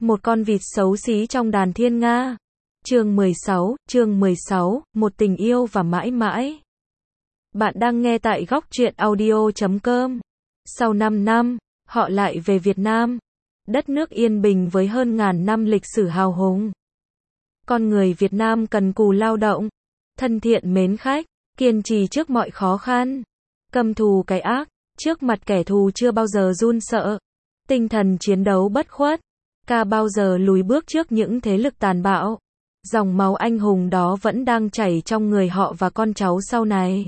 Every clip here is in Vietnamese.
Một con vịt xấu xí trong đàn thiên nga. Chương 16, một tình yêu và mãi mãi. Bạn đang nghe tại góc truyện audio.com. Sau 5 năm, họ lại về Việt Nam. Đất nước yên bình với hơn ngàn năm lịch sử hào hùng. Con người Việt Nam cần cù lao động, thân thiện mến khách, kiên trì trước mọi khó khăn, căm thù cái ác, trước mặt kẻ thù chưa bao giờ run sợ, tinh thần chiến đấu bất khuất, ca bao giờ lùi bước trước những thế lực tàn bạo. Dòng máu anh hùng đó vẫn đang chảy trong người họ và con cháu sau này.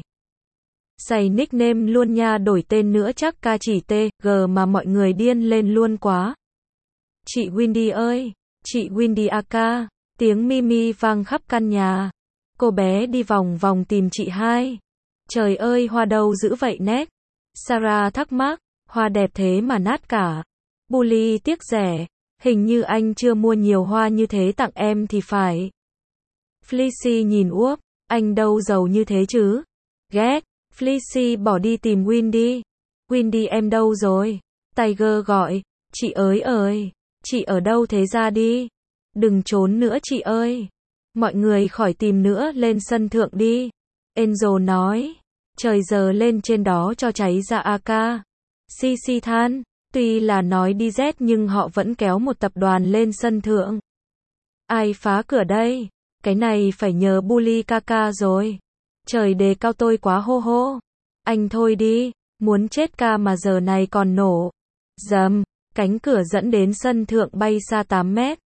Xày nickname luôn nha, đổi tên nữa chắc ca chỉ TG mà mọi người điên lên luôn quá. Chị Windy ơi, chị Windy AK, tiếng Mimi vang khắp căn nhà. Cô bé đi vòng vòng tìm chị hai. Trời ơi, hoa đâu dữ vậy nét? Sarah thắc mắc, hoa đẹp thế mà nát cả. Bully tiếc rẻ, hình như anh chưa mua nhiều hoa như thế tặng em thì phải. Felicie nhìn Úp, anh đâu giàu như thế chứ? Ghét, Felicie bỏ đi tìm Windy. Windy em đâu rồi? Tiger gọi, chị ơi, chị ở đâu thế, ra đi. Đừng trốn nữa chị ơi. Mọi người khỏi tìm nữa, lên sân thượng đi. Angel nói, trời giờ lên trên đó cho cháy ra AK. Cici than, tuy là nói đi Z nhưng họ vẫn kéo một tập đoàn lên sân thượng. Ai phá cửa đây? Cái này phải nhờ Bully Kaka rồi. Trời đề cao tôi quá hô hô. Anh thôi đi, muốn chết ca mà giờ này còn nổ. Dầm, cánh cửa dẫn đến sân thượng bay xa 8 mét.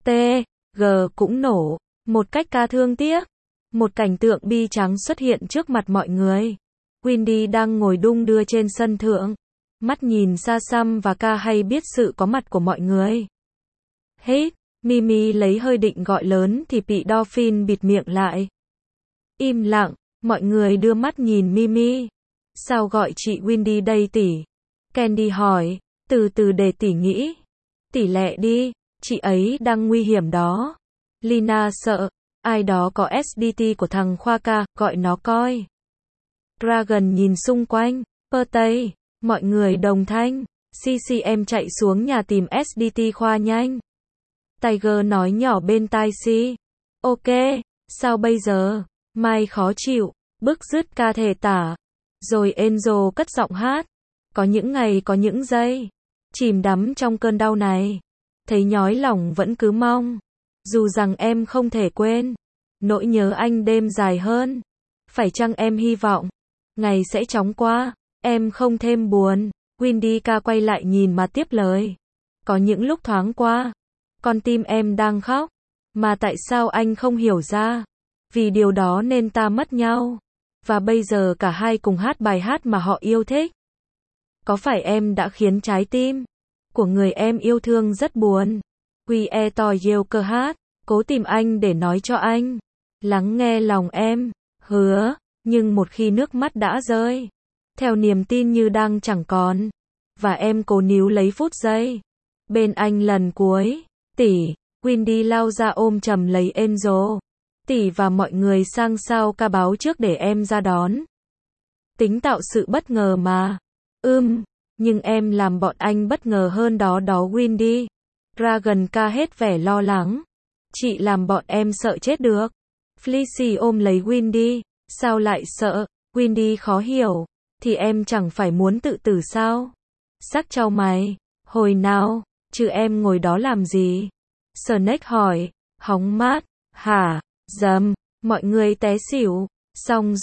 G cũng nổ, một cách ca thương tiếc. Một cảnh tượng bi tráng xuất hiện trước mặt mọi người. Windy đang ngồi đung đưa trên sân thượng, mắt nhìn xa xăm và ca hay biết sự có mặt của mọi người. Hết, Mimi lấy hơi định gọi lớn thì bị Dolphin bịt miệng lại. Im lặng, mọi người đưa mắt nhìn Mimi. Sao gọi chị Windy đây tỷ? Candy hỏi, từ từ để tỷ nghĩ. Tỷ lẹ đi, chị ấy đang nguy hiểm đó. Lina sợ, ai đó có SDT của thằng Khoa ca, gọi nó coi. Dragon nhìn xung quanh, Tây, mọi người đồng thanh. CCM chạy xuống nhà tìm SDT Khoa nhanh. Tiger nói nhỏ bên tai Si. Ok, sao bây giờ? Mai khó chịu, bức rứt ca thể tả. Rồi Angel cất giọng hát. Có những ngày có những giây, chìm đắm trong cơn đau này. Thấy nhói lòng vẫn cứ mong. Dù rằng em không thể quên. Nỗi nhớ anh đêm dài hơn. Phải chăng em hy vọng ngày sẽ chóng qua, em không thêm buồn. Windy ca quay lại nhìn mà tiếp lời. Có những lúc thoáng qua, con tim em đang khóc. Mà tại sao anh không hiểu ra? Vì điều đó nên ta mất nhau. Và bây giờ cả hai cùng hát bài hát mà họ yêu thích. Có phải em đã khiến trái tim của người em yêu thương rất buồn? We to yêu cơ hát, cố tìm anh để nói cho anh. Lắng nghe lòng em, hứa, nhưng một khi nước mắt đã rơi, theo niềm tin như đang chẳng còn, và em cố níu lấy phút giây bên anh lần cuối. Tỷ, Windy lao ra ôm chầm lấy Angel. Tỷ và mọi người sang sao ca báo trước để em ra đón. Tính tạo sự bất ngờ mà. Nhưng em làm bọn anh bất ngờ hơn đó Windy. Dragon ca hết vẻ lo lắng. Chị làm bọn em sợ chết được. Felicie ôm lấy Windy. Sao lại sợ? Windy khó hiểu. Thì em chẳng phải muốn tự tử sao? Sắc chau mày. Hồi nào? Chứ em ngồi đó làm gì? Snake hỏi. Hóng mát. Hả? Dầm. Mọi người té xỉu. Xong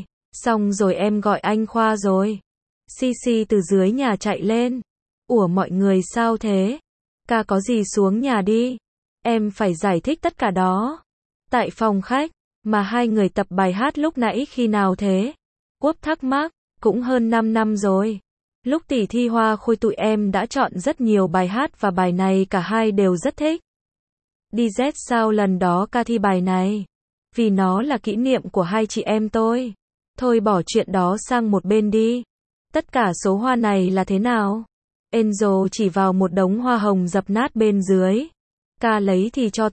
rồi em gọi anh Khoa rồi. Cici từ dưới nhà chạy lên. Ủa mọi người sao thế? Ca có gì xuống nhà đi. Em phải giải thích tất cả đó. Tại phòng khách, mà hai người tập bài hát lúc nãy khi nào thế? Quốc thắc mắc, cũng hơn 5 năm rồi. Lúc tỷ thi hoa khôi tụi em đã chọn rất nhiều bài hát và bài này cả hai đều rất thích. Đi Z sao lần đó ca thi bài này? Vì nó là kỷ niệm của hai chị em tôi. Thôi bỏ chuyện đó sang một bên đi. Tất cả số hoa này là thế nào? Angel chỉ vào một đống hoa hồng dập nát bên dưới. Ca lấy thì cho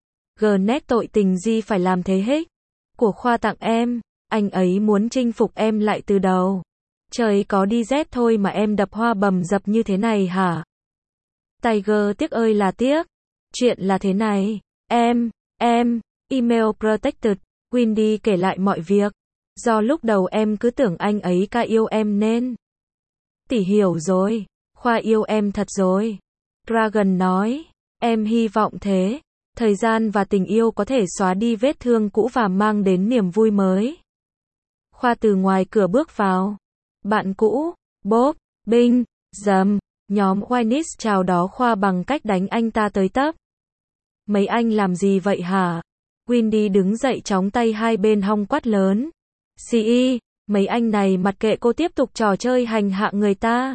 nét tội tình gì phải làm thế hết. Của Khoa tặng em, anh ấy muốn chinh phục em lại từ đầu. Trời có đi Z thôi mà em đập hoa bầm dập như thế này hả? Tiger tiếc ơi là tiếc. Chuyện là thế này, em, email protected, Wendy kể lại mọi việc. Do lúc đầu em cứ tưởng anh ấy ca yêu em nên. Tỷ hiểu rồi, Khoa yêu em thật rồi. Dragon nói, em hy vọng thế. Thời gian và tình yêu có thể xóa đi vết thương cũ và mang đến niềm vui mới. Khoa từ ngoài cửa bước vào. Bạn cũ, Bob, Bing, Dầm, nhóm Wynis chào đón Khoa bằng cách đánh anh ta tới tấp. Mấy anh làm gì vậy hả? Wendy đứng dậy chóng tay hai bên hông quát lớn. Mấy anh này mặc kệ cô tiếp tục trò chơi hành hạ người ta.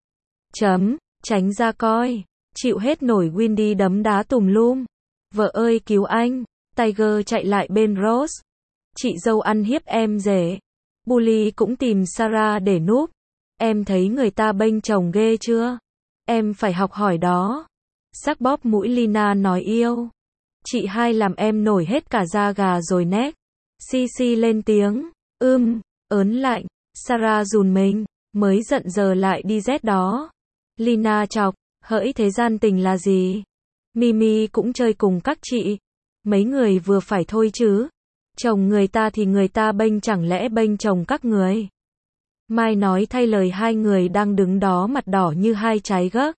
Tránh ra coi. Chịu hết nổi Wendy đấm đá tùm lum. Vợ ơi cứu anh. Tiger chạy lại bên Rose. Chị dâu ăn hiếp em rể. Bully cũng tìm Sarah để núp. Em thấy người ta bênh chồng ghê chưa? Em phải học hỏi đó. Sắc bóp mũi Lina nói yêu. Chị hai làm em nổi hết cả da gà rồi nét. Sisi lên tiếng. Ớn lạnh. Sarah rùn mình. Mới giận giờ lại đi rét đó. Lina chọc. Hỡi thế gian tình là gì? Mimi cũng chơi cùng các chị. Mấy người vừa phải thôi chứ. Chồng người ta thì người ta bênh chẳng lẽ bênh chồng các người. Mai nói thay lời hai người đang đứng đó mặt đỏ như hai trái gấc.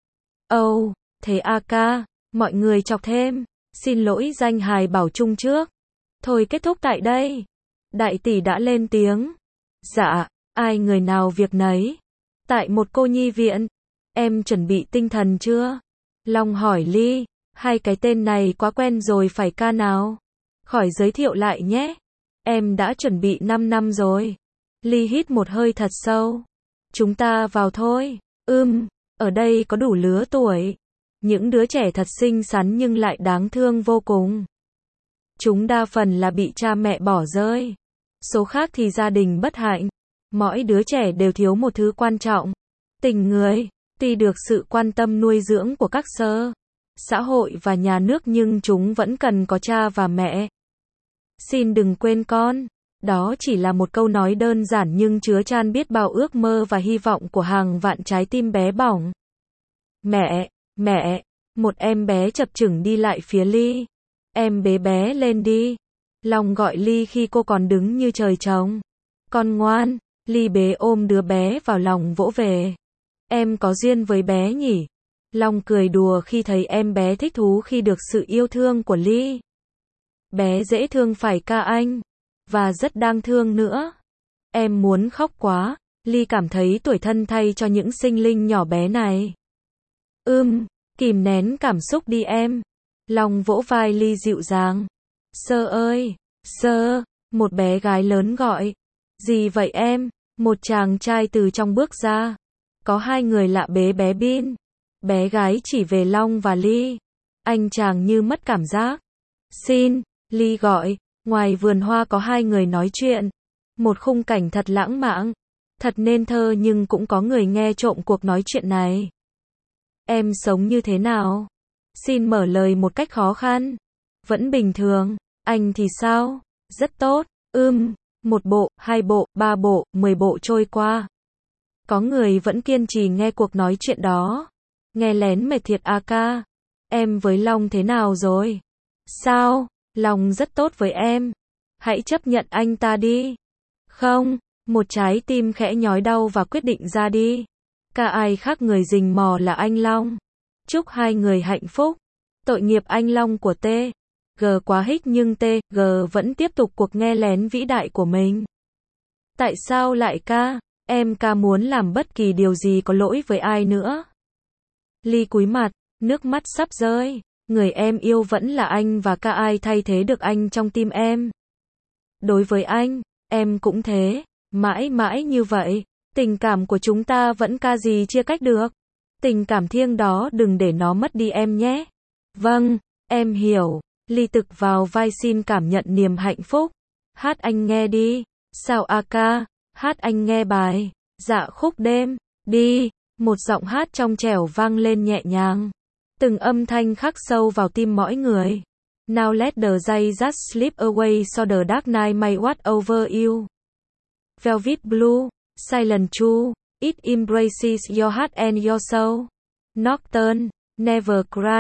Thế ca, mọi người chọc thêm. Xin lỗi danh hài bảo chung trước. Thôi kết thúc tại đây. Đại tỷ đã lên tiếng. Dạ, ai người nào việc nấy. Tại một cô nhi viện. Em chuẩn bị tinh thần chưa? Long hỏi Ly. Hai cái tên này quá quen rồi phải ca nào? Khỏi giới thiệu lại nhé. Em đã chuẩn bị 5 năm rồi. Ly hít một hơi thật sâu. Chúng ta vào thôi. Ở đây có đủ lứa tuổi. Những đứa trẻ thật xinh xắn nhưng lại đáng thương vô cùng. Chúng đa phần là bị cha mẹ bỏ rơi. Số khác thì gia đình bất hạnh. Mỗi đứa trẻ đều thiếu một thứ quan trọng. Tình người. Tuy được sự quan tâm nuôi dưỡng của các xã hội và nhà nước nhưng chúng vẫn cần có cha và mẹ. Xin đừng quên con. Đó chỉ là một câu nói đơn giản nhưng chứa chan biết bao ước mơ và hy vọng của hàng vạn trái tim bé bỏng. Mẹ, một em bé chập chững đi lại phía Ly. Em bế bé lên đi. Long gọi Ly khi cô còn đứng như trời trồng. Con ngoan. Ly bế ôm đứa bé vào lòng vỗ về. Em có duyên với bé nhỉ? Long cười đùa khi thấy em bé thích thú khi được sự yêu thương của Ly. Bé dễ thương phải ca anh. Và rất đáng thương nữa. Em muốn khóc quá. Ly cảm thấy tủi thân thay cho những sinh linh nhỏ bé này. Kìm nén cảm xúc đi em. Long vỗ vai Ly dịu dàng. Sơ ơi, Sơ, một bé gái lớn gọi. Gì vậy em? Một chàng trai từ trong bước ra. Có hai người lạ bế bé Bin. Bé gái chỉ về Long và Ly. Anh chàng như mất cảm giác. Xin, Ly gọi. Ngoài vườn hoa có hai người nói chuyện. Một khung cảnh thật lãng mạn. Thật nên thơ nhưng cũng có người nghe trộm cuộc nói chuyện này. Em sống như thế nào? Xin mở lời một cách khó khăn. Vẫn bình thường. Anh thì sao? Rất tốt. Một bộ, 2 bộ, 3 bộ, 10 bộ trôi qua. Có người vẫn kiên trì nghe cuộc nói chuyện đó. Nghe lén mệt thiệt ca. Em với Long thế nào rồi? Sao? Long rất tốt với em. Hãy chấp nhận anh ta đi. Không, một trái tim khẽ nhói đau và quyết định ra đi. Cả ai khác người rình mò là anh Long. Chúc hai người hạnh phúc. Tội nghiệp anh Long của G quá hích nhưng G vẫn tiếp tục cuộc nghe lén vĩ đại của mình. Tại sao lại ca? Em ca muốn làm bất kỳ điều gì có lỗi với ai nữa. Ly cúi mặt, nước mắt sắp rơi. Người em yêu vẫn là anh và ca ai thay thế được anh trong tim em. Đối với anh, em cũng thế. Mãi mãi như vậy. Tình cảm của chúng ta vẫn ca gì chia cách được. Tình cảm thiêng đó đừng để nó mất đi em nhé. Vâng, em hiểu. Ly tực vào vai xin cảm nhận niềm hạnh phúc. Hát anh nghe đi. Sao ca? Hát anh nghe bài. Dạ khúc đêm. Đi. Một giọng hát trong trẻo vang lên nhẹ nhàng. Từng âm thanh khắc sâu vào tim mỗi người. Now let the day just slip away so the dark night may watch over you. Velvet Blue. Silent True. It embraces your heart and your soul. Nocturne. Never cry.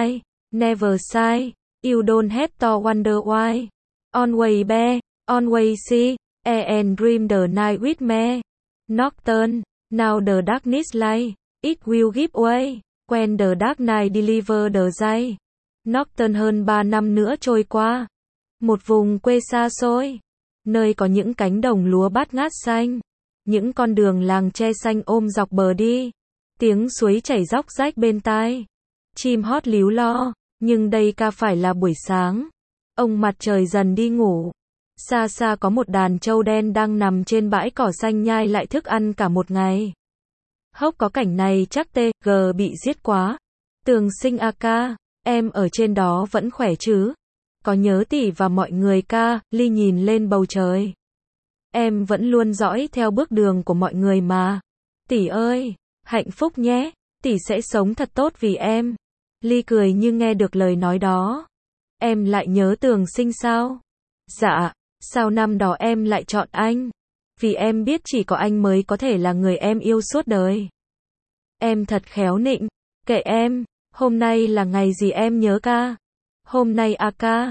Never sigh. You don't have to wonder why. Always be, always see, and dream the night with me. Nocturne, now the darkness light, it will give way. When the dark night deliver the day. Nocturne hơn 3 năm nữa trôi qua. Một vùng quê xa xôi, nơi có những cánh đồng lúa bát ngát xanh, những con đường làng tre xanh ôm dọc bờ đi, tiếng suối chảy róc rách bên tai, chim hót líu lo, nhưng đây ca phải là buổi sáng. Ông mặt trời dần đi ngủ. Xa xa có một đàn trâu đen đang nằm trên bãi cỏ xanh nhai lại thức ăn cả một ngày. Hốc có cảnh này chắc TG bị giết quá. Tường Sinh a ca, em ở trên đó vẫn khỏe chứ? Có nhớ tỷ và mọi người ca? Ly nhìn lên bầu trời. Em vẫn luôn dõi theo bước đường của mọi người mà. Tỷ ơi, hạnh phúc nhé, tỷ sẽ sống thật tốt vì em. Ly cười như nghe được lời nói đó. Em lại nhớ Tường Sinh sao? Dạ, sao năm đó em lại chọn anh? Vì em biết chỉ có anh mới có thể là người em yêu suốt đời. Em thật khéo nịnh, kệ em, hôm nay là ngày gì em nhớ ca? Hôm nay a ca,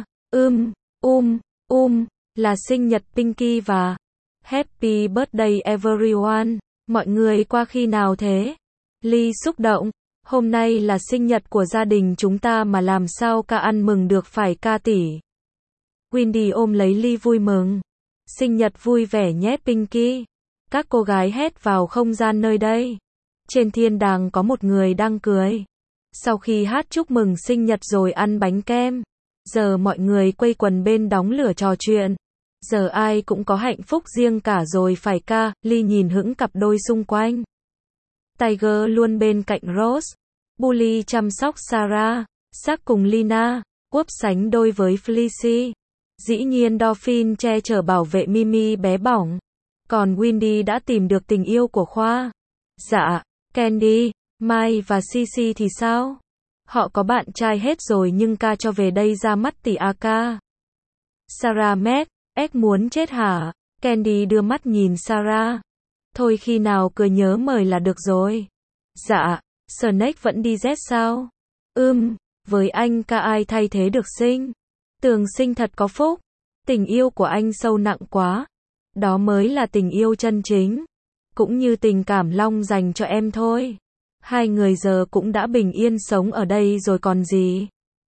là sinh nhật Pinky và Happy birthday everyone. Mọi người qua khi nào thế? Ly xúc động, hôm nay là sinh nhật của gia đình chúng ta mà làm sao ca ăn mừng được phải ca tỷ. Windy ôm lấy Ly vui mừng. Sinh nhật vui vẻ nhé Pinky. Các cô gái hét vào không gian nơi đây. Trên thiên đàng có một người đang cười. Sau khi hát chúc mừng sinh nhật rồi ăn bánh kem, giờ mọi người quây quần bên đống lửa trò chuyện. Giờ ai cũng có hạnh phúc riêng cả rồi phải ca. Ly nhìn hững cặp đôi xung quanh. Tiger luôn bên cạnh Rose. Bully chăm sóc Sarah. Sắc cùng Lina. Quốc sánh đôi với Felicie. Dĩ nhiên Dolphin che chở bảo vệ Mimi bé bỏng. Còn Windy đã tìm được tình yêu của Khoa. Dạ, Candy, Mai và Cici thì sao? Họ có bạn trai hết rồi nhưng ca cho về đây ra mắt tỷ a ca. Sarah Mac, muốn chết hả? Candy đưa mắt nhìn Sarah. Thôi khi nào cười nhớ mời là được rồi. Dạ, Snake vẫn đi Z sao? Với anh ca ai thay thế được Sinh? Tường Sinh thật có phúc. Tình yêu của anh sâu nặng quá. Đó mới là tình yêu chân chính. Cũng như tình cảm Long dành cho em thôi. Hai người giờ cũng đã bình yên sống ở đây rồi còn gì.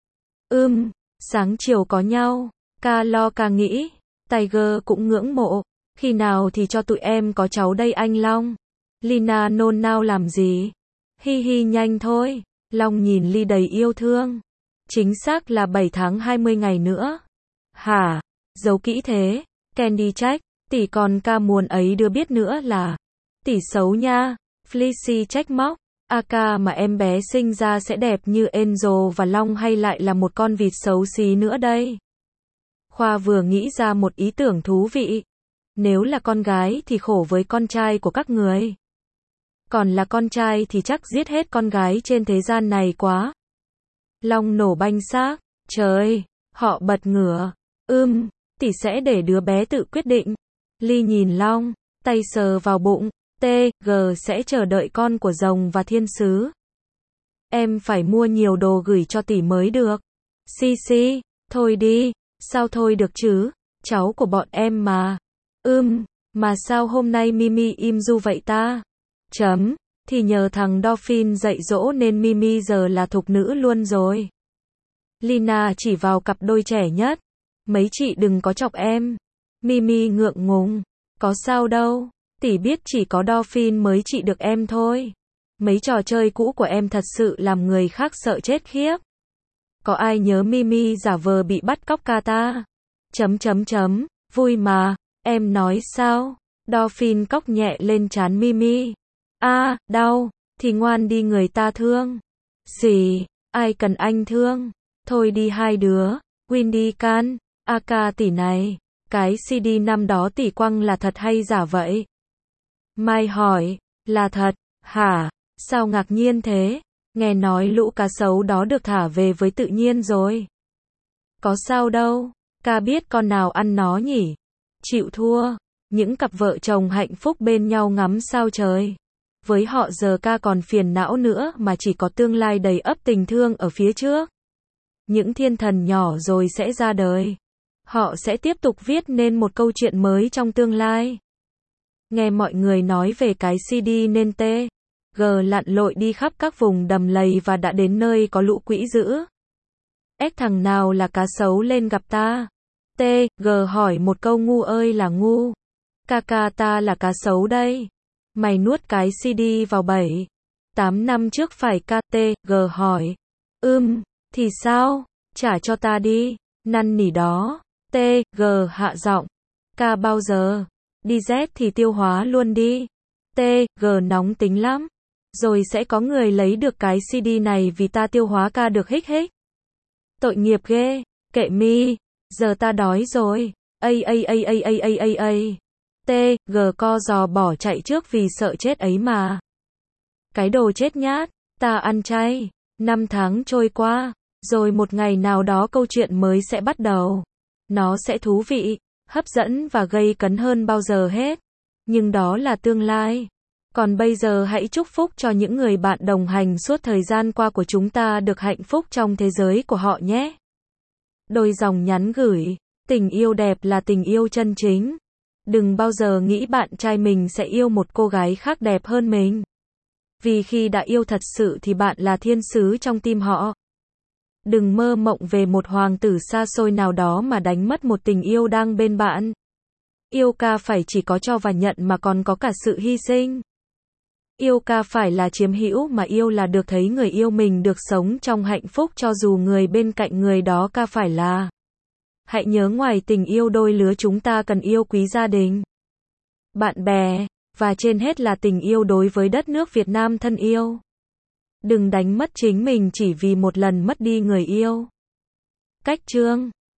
Sáng chiều có nhau. Ca lo ca nghĩ. Tiger cũng ngưỡng mộ. Khi nào thì cho tụi em có cháu đây anh Long. Lina nôn nao làm gì? Hi hi nhanh thôi. Long nhìn Ly đầy yêu thương. Chính xác là 7 tháng 20 ngày nữa. Hả? Giấu kỹ thế. Candy trách. Tỷ còn ca muốn ấy đưa biết nữa là. Tỷ xấu nha. Felicie trách móc. A ca mà em bé sinh ra sẽ đẹp như Angel và Long hay lại là một con vịt xấu xí nữa đây? Khoa vừa nghĩ ra một ý tưởng thú vị. Nếu là con gái thì khổ với con trai của các người. Còn là con trai thì chắc giết hết con gái trên thế gian này quá. Long nổ banh xác. Trời, họ bật ngửa. Tỷ sẽ để đứa bé tự quyết định. Ly nhìn Long, tay sờ vào bụng. TG sẽ chờ đợi con của rồng và thiên sứ. Em phải mua nhiều đồ gửi cho tỷ mới được. Cici, thôi đi. Sao thôi được chứ? Cháu của bọn em mà. Mà sao hôm nay Mimi im ru vậy ta? Thì nhờ thằng Dolphin dạy dỗ nên Mimi giờ là thục nữ luôn rồi. Lina chỉ vào cặp đôi trẻ nhất. Mấy chị đừng có chọc em. Mimi ngượng ngùng. Có sao đâu. Tỷ biết chỉ có Dolphin mới trị được em thôi. Mấy trò chơi cũ của em thật sự làm người khác sợ chết khiếp. Có ai nhớ Mimi giả vờ bị bắt cóc ca ta? Vui mà. Em nói sao? Dolphin cóc nhẹ lên trán Mimi. Đau. Thì ngoan đi người ta thương. Gì? Ai cần anh thương? Thôi đi hai đứa. Windy can. Ca tỷ này. Cái CD năm đó tỷ quăng là thật hay giả vậy? Mai hỏi. Là thật, hả? Sao ngạc nhiên thế? Nghe nói lũ cá sấu đó được thả về với tự nhiên rồi. Có sao đâu. Ca biết con nào ăn nó nhỉ? Chịu thua. Những cặp vợ chồng hạnh phúc bên nhau ngắm sao trời. Với họ giờ ca còn phiền não nữa mà chỉ có tương lai đầy ắp tình thương ở phía trước. những thiên thần nhỏ rồi sẽ ra đời. Họ sẽ tiếp tục viết nên một câu chuyện mới trong tương lai. Nghe mọi người nói về cái CD nên T.G. lặn lội đi khắp các vùng đầm lầy và đã đến nơi có lũ quỷ dữ. Thằng nào là cá sấu lên gặp ta? T.G. hỏi một câu ngu ơi là ngu. Ca ta là cá sấu đây. Mày nuốt cái CD vào 7-8 năm trước phải T.G. hỏi. Thì sao? Trả cho ta đi. Năn nỉ đó. T.G. hạ giọng. Ca bao giờ? Đi Z thì tiêu hóa luôn đi. T.G. nóng tính lắm. Rồi sẽ có người lấy được cái CD này vì ta tiêu hóa ca được hích. Tội nghiệp ghê. Kệ mi. Giờ ta đói rồi. T.G. co giò bỏ chạy trước vì sợ chết ấy mà. Cái đồ chết nhát. Ta ăn chay. 5 tháng trôi qua. Rồi một ngày nào đó câu chuyện mới sẽ bắt đầu. Nó sẽ thú vị, hấp dẫn và gây cấn hơn bao giờ hết. Nhưng đó là tương lai. Còn bây giờ hãy chúc phúc cho những người bạn đồng hành suốt thời gian qua của chúng ta được hạnh phúc trong thế giới của họ nhé. Đôi dòng nhắn gửi. Tình yêu đẹp là tình yêu chân chính. Đừng bao giờ nghĩ bạn trai mình sẽ yêu một cô gái khác đẹp hơn mình. Vì khi đã yêu thật sự thì bạn là thiên sứ trong tim họ. Đừng mơ mộng về một hoàng tử xa xôi nào đó mà đánh mất một tình yêu đang bên bạn. Yêu ca phải chỉ có cho và nhận mà còn có cả sự hy sinh. Yêu ca phải là chiếm hữu mà yêu là được thấy người yêu mình được sống trong hạnh phúc cho dù người bên cạnh người đó ca phải là. Hãy nhớ ngoài tình yêu đôi lứa chúng ta cần yêu quý gia đình, bạn bè, và trên hết là tình yêu đối với đất nước Việt Nam thân yêu. Đừng đánh mất chính mình chỉ vì một lần mất đi người yêu. Cách chương